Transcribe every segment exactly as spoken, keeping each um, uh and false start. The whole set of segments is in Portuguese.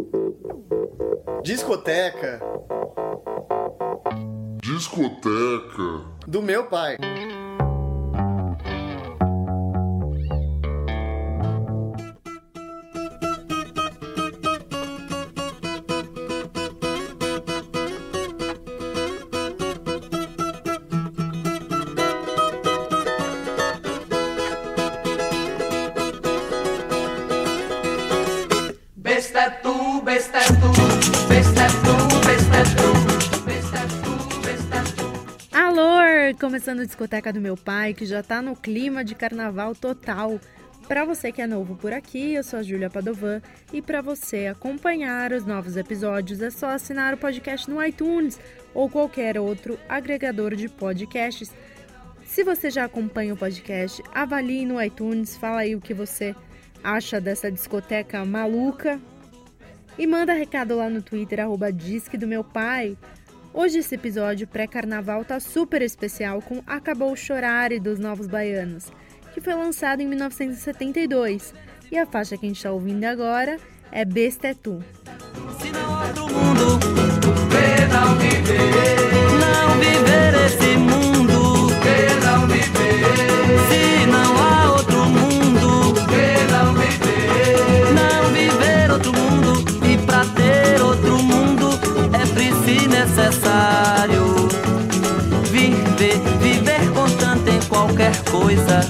Discoteca. Discoteca. Do meu pai. Besta tu, besta tu, besta tu, besta tu, besta tu, besta tu. Alô, começando a discoteca do meu pai, que já tá no clima de carnaval total. Pra você que é novo por aqui, eu sou a Júlia Padovan, e pra você acompanhar os novos episódios é só assinar o podcast no iTunes ou qualquer outro agregador de podcasts. Se você já acompanha o podcast, avalie no iTunes, fala aí o que você acha dessa discoteca maluca e manda recado lá no Twitter, arroba disque do meu pai. Hoje esse episódio pré-carnaval tá super especial com Acabou Chorare dos Novos Baianos, que foi lançado em mil novecentos e setenta e dois, e a faixa que a gente tá ouvindo agora é Besta é Tu. Se não há outro mundo, que não viver, não viver esse mundo, que não viver. Se não há outro mundo, que não viver, não viver outro mundo. E pra ter outro mundo é preciso necessário viver, viver contante em qualquer coisa.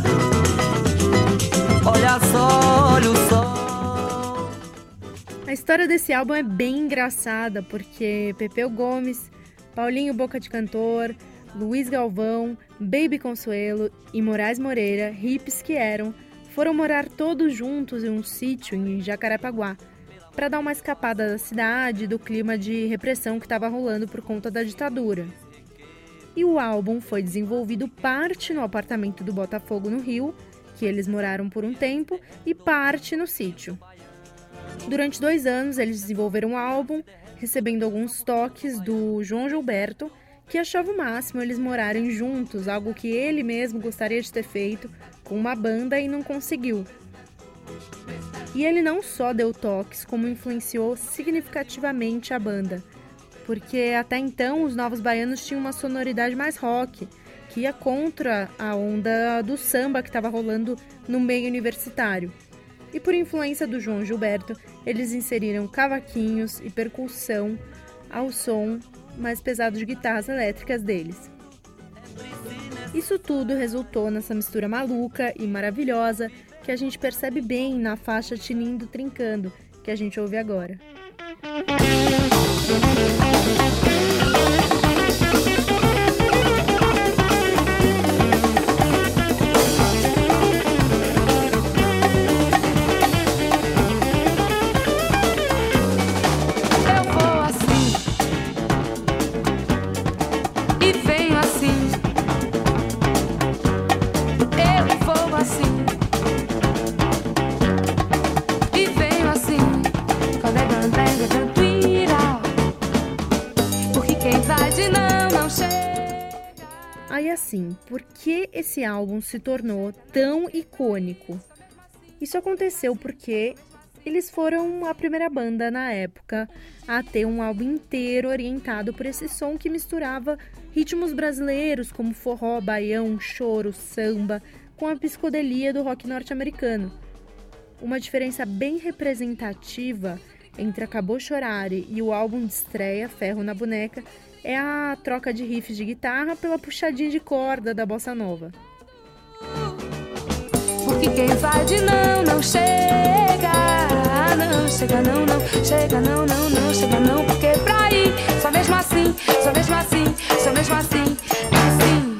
Olha só, olha o sol. A história desse álbum é bem engraçada, porque Pepeu Gomes, Paulinho Boca de Cantor, Luiz Galvão, Baby Consuelo e Moraes Moreira, hippies que eram, foram morar todos juntos em um sítio em Jacarepaguá, para dar uma escapada da cidade e do clima de repressão que estava rolando por conta da ditadura. E o álbum foi desenvolvido parte no apartamento do Botafogo, no Rio, que eles moraram por um tempo, e parte no sítio. Durante dois anos, eles desenvolveram o álbum, recebendo alguns toques do João Gilberto, que achava o máximo eles morarem juntos, algo que ele mesmo gostaria de ter feito com uma banda e não conseguiu. E ele não só deu toques, como influenciou significativamente a banda, porque até então os Novos Baianos tinham uma sonoridade mais rock, que ia contra a onda do samba que estava rolando no meio universitário. E por influência do João Gilberto, eles inseriram cavaquinhos e percussão ao som mais pesado de guitarras elétricas deles. Isso tudo resultou nessa mistura maluca e maravilhosa que a gente percebe bem na faixa Tinindo Trincando, que a gente ouve agora. Aí assim, por que esse álbum se tornou tão icônico? Isso aconteceu porque eles foram a primeira banda na época a ter um álbum inteiro orientado por esse som que misturava ritmos brasileiros como forró, baião, choro, samba, com a psicodelia do rock norte-americano. Uma diferença bem representativa entre Acabou Chorare e o álbum de estreia, Ferro na Boneca, é a troca de riffs de guitarra pela puxadinha de corda da bossa nova. Porque quem vai de não, não chega. Não chega, não, não chega, não, não, não chega, não. Porque pra ir, só mesmo assim, só mesmo assim, só mesmo assim, assim.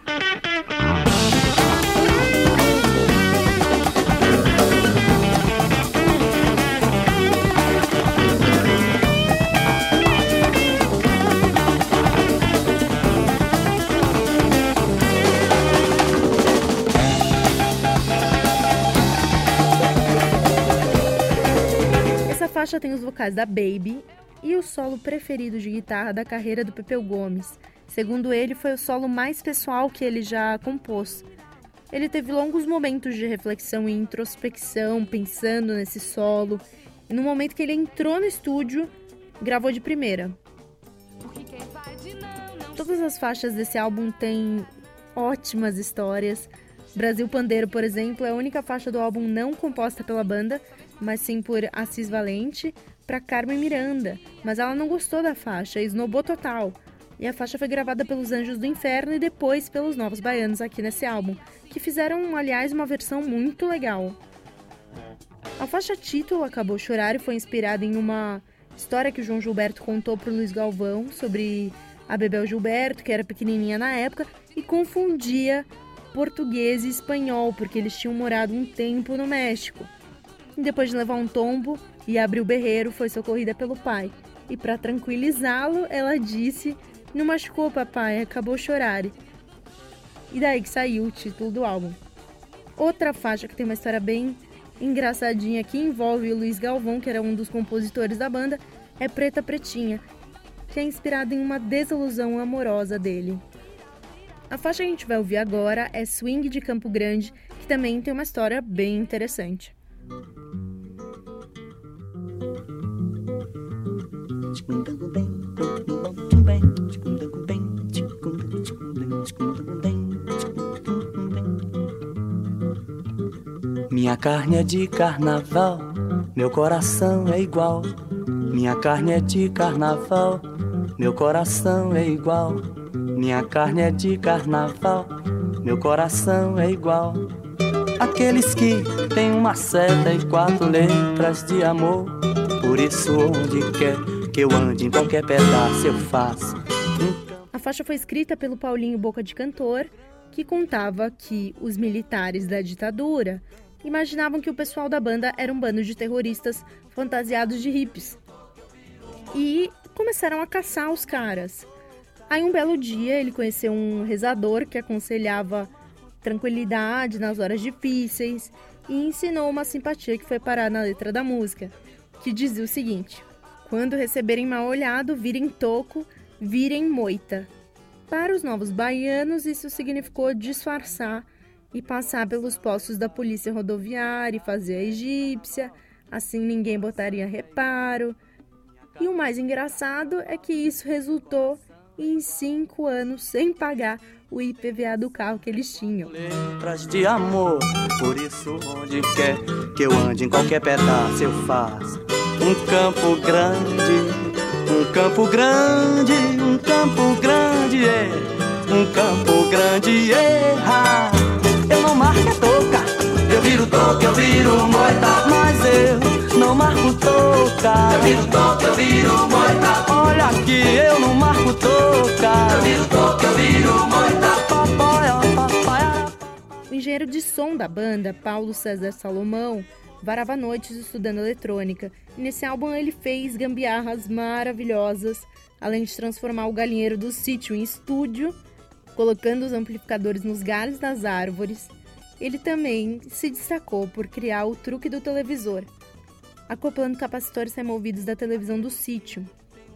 Essa faixa tem os vocais da Baby e o solo preferido de guitarra da carreira do Pepeu Gomes. Segundo ele, foi o solo mais pessoal que ele já compôs. Ele teve longos momentos de reflexão e introspecção, pensando nesse solo, E no momento que ele entrou no estúdio, gravou de primeira. Todas as faixas desse álbum têm ótimas histórias. Brasil Pandeiro, por exemplo, é a única faixa do álbum não composta pela banda, mas sim por Assis Valente, para Carmen Miranda. Mas ela não gostou da faixa, esnobou total. E a faixa foi gravada pelos Anjos do Inferno e depois pelos Novos Baianos aqui nesse álbum, que fizeram, aliás, uma versão muito legal. A faixa título, Acabou Chorar, foi inspirada em uma história que o João Gilberto contou para o Luiz Galvão sobre a Bebel Gilberto, que era pequenininha na época, e confundia português e espanhol, porque eles tinham morado um tempo no México. E depois de levar um tombo e abrir o berreiro, foi socorrida pelo pai. E para tranquilizá-lo, ela disse: "Não machucou, papai, acabou chorar." E daí que saiu o título do álbum. Outra faixa que tem uma história bem engraçadinha que envolve o Luiz Galvão, que era um dos compositores da banda, é Preta Pretinha, que é inspirada em uma desilusão amorosa dele. A faixa que a gente vai ouvir agora é Swing de Campo Grande, que também tem uma história bem interessante. Minha carne é de carnaval, meu coração é igual. Minha carne é de carnaval, meu coração é igual. Minha carne é de carnaval, meu coração é igual. Aqueles que têm uma seta e quatro letras de amor. Por isso onde quer que eu ande, em qualquer pedaço eu faço. A faixa foi escrita pelo Paulinho Boca de Cantor, que contava que os militares da ditadura imaginavam que o pessoal da banda era um bando de terroristas fantasiados de hippies. E começaram a caçar os caras. Aí um belo dia ele conheceu um rezador que aconselhava tranquilidade nas horas difíceis e ensinou uma simpatia que foi parar na letra da música, que dizia o seguinte: quando receberem mal olhado, virem toco, virem moita. Para os Novos Baianos, isso significou disfarçar e passar pelos postos da polícia rodoviária e fazer a egípcia, assim ninguém botaria reparo. E o mais engraçado é que isso resultou em cinco anos sem pagar o I P V A do carro que eles tinham. Letras de amor, por isso onde quer que eu ande, em qualquer pedaço eu faço. Um campo grande, um campo grande, um campo grande, é, um campo grande, erra. Eu não marco toca, eu viro toca, eu viro moita. Mas eu não marco toca, eu viro toca, eu viro moita. Olha aqui, eu não marco toca, eu viro toca, eu viro moita. Papai, papai. O engenheiro de som da banda, Paulo César Salomão, varava noites estudando eletrônica. E nesse álbum ele fez gambiarras maravilhosas, além de transformar o galinheiro do sítio em estúdio, colocando os amplificadores nos galhos das árvores. Ele também se destacou por criar o truque do televisor, acoplando capacitores removidos da televisão do sítio.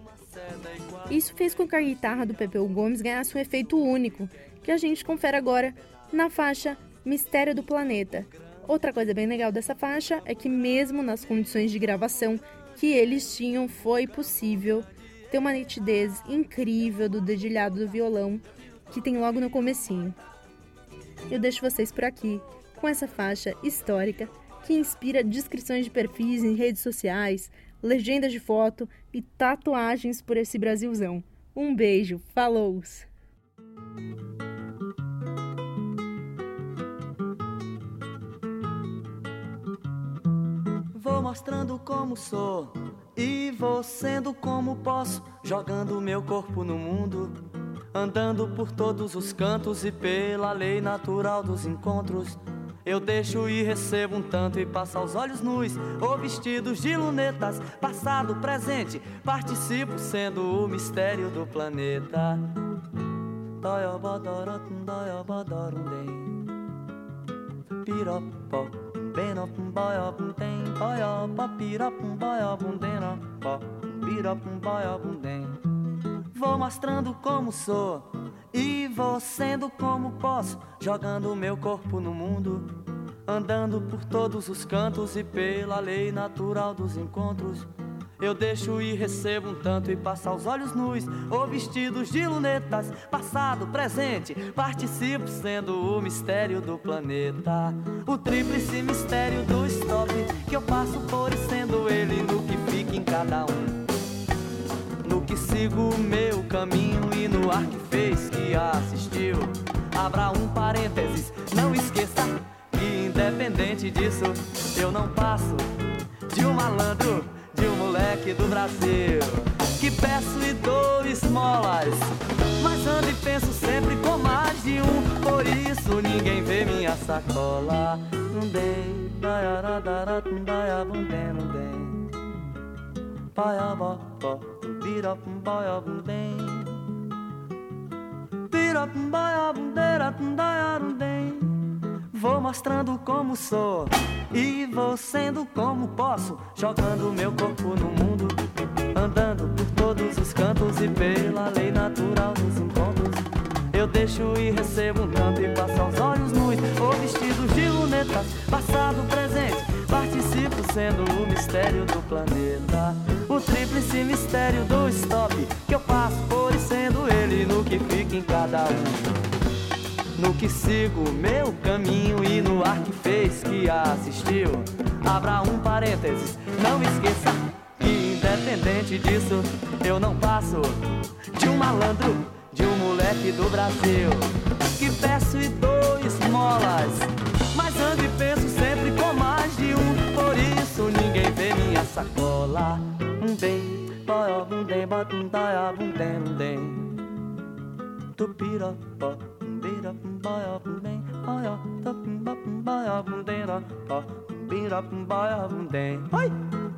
Isso fez com que a guitarra do Pepeu Gomes ganhasse um efeito único, que a gente confere agora na faixa Mistério do Planeta. Outra coisa bem legal dessa faixa é que mesmo nas condições de gravação que eles tinham, foi possível ter uma nitidez incrível do dedilhado do violão, que tem logo no comecinho. Eu deixo vocês por aqui com essa faixa histórica que inspira descrições de perfis em redes sociais, legendas de foto e tatuagens por esse Brasilzão. Um beijo, falou! Vou mostrando como sou e vou sendo como posso, jogando meu corpo no mundo, andando por todos os cantos e pela lei natural dos encontros. Eu deixo e recebo um tanto e passo aos olhos nus ou vestidos de lunetas, passado, presente, participo sendo o mistério do planeta. Vou mostrando como sou e vou sendo como posso, jogando meu corpo no mundo, andando por todos os cantos e pela lei natural dos encontros. Eu deixo e recebo um tanto e passo aos olhos nus ou vestidos de lunetas, passado, presente, participo sendo o mistério do planeta. O tríplice mistério do stop, que eu passo por e sendo ele no que fica em cada um. No que sigo o meu caminho e no ar que fez, que assistiu. Abra um parênteses, não esqueça que independente disso eu não passo de um malandro, de um moleque do Brasil, que peço e dou esmolas, mas ando e penso sempre com mais de um. Por isso ninguém vê minha sacola. Não dei, daiaradara, daia, bundem, não dei, paia, bó, bó, vira, paia, bundem, vira, paia, bundeira, daia, bundem. Vou mostrando como sou e vou sendo como posso, jogando meu corpo no mundo, andando por todos os cantos e pela lei natural dos encontros. Eu deixo e recebo um tanto e passo aos olhos nus ou vestidos de lunetas, passado, presente, participo sendo o mistério do planeta. O tríplice mistério do stop, que eu passo por e sendo ele no que fica em cada um. No que sigo meu caminho e no ar que fez, que assistiu. Abra um parênteses, não esqueça que independente disso eu não passo de um malandro, de um moleque do Brasil, que peço e dou esmolas, mas ando e penso sempre com mais de um. Por isso ninguém vê minha sacola. Um bem, boia, um bem, bota um daia, um bem, um bem, tupira, pó. Bira baya bundem, baya, tap baya bundem, ra, pa, bira baya bundem. Oi!